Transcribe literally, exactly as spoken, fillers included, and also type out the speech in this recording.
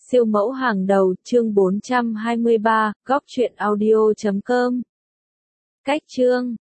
Siêu mẫu hàng đầu, chương bốn trăm hai mươi ba, góc truyện audio chấm com. Cách chương